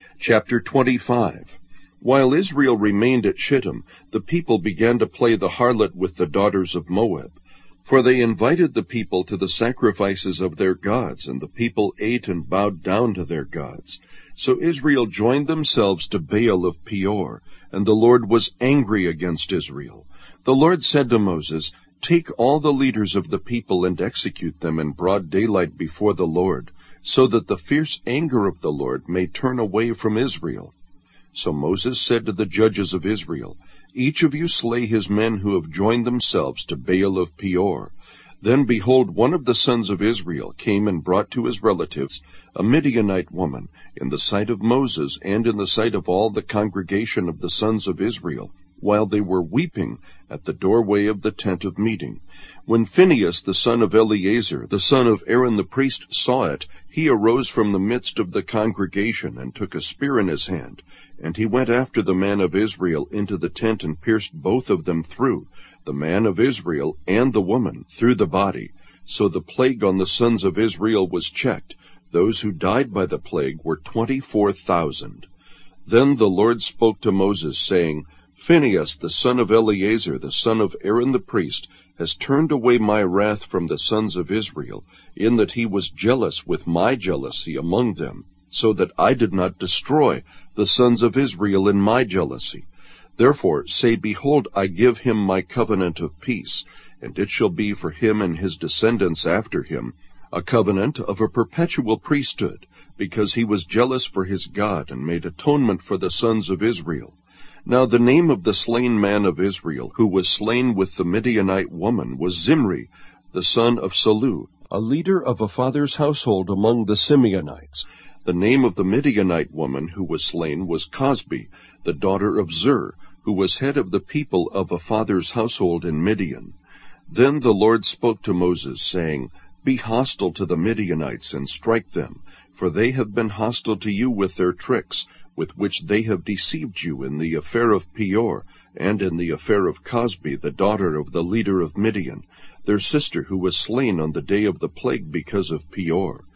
Chapter 25. While Israel remained at Shittim, the people began to play the harlot with the daughters of Moab. For they invited the people to the sacrifices of their gods, and the people ate and bowed down to their gods. So Israel joined themselves to Baal of Peor, and the Lord was angry against Israel. The Lord said to Moses, "Take all the leaders of the people and execute them in broad daylight before the Lord, so that the fierce anger of the Lord may turn away from Israel." So Moses said to the judges of Israel, "Each of you slay his men who have joined themselves to Baal of Peor." Then behold, one of the sons of Israel came and brought to his relatives a Midianite woman, in the sight of Moses and in the sight of all the congregation of the sons of Israel, while they were weeping at the doorway of the tent of meeting. When Phinehas the son of Eleazar, the son of Aaron the priest, saw it, he arose from the midst of the congregation, and took a spear in his hand. And he went after the man of Israel into the tent, and pierced both of them through, the man of Israel and the woman, through the body. So the plague on the sons of Israel was checked. Those who died by the plague were 24,000. Then the Lord spoke to Moses, saying, "Phinehas the son of Eleazar, the son of Aaron the priest, has turned away my wrath from the sons of Israel, in that he was jealous with my jealousy among them, so that I did not destroy the sons of Israel in my jealousy. Therefore say, Behold, I give him my covenant of peace, and it shall be for him and his descendants after him, a covenant of a perpetual priesthood, because he was jealous for his God, and made atonement for the sons of Israel." Now the name of the slain man of Israel, who was slain with the Midianite woman, was Zimri, the son of Salu, a leader of a father's household among the Simeonites. The name of the Midianite woman who was slain was Cosbi, the daughter of Zur, who was head of the people of a father's household in Midian. Then the Lord spoke to Moses, saying, "Be hostile to the Midianites, and strike them, for they have been hostile to you with their tricks, with which they have deceived you in the affair of Peor, and in the affair of Cosbi, the daughter of the leader of Midian, their sister, who was slain on the day of the plague because of Peor."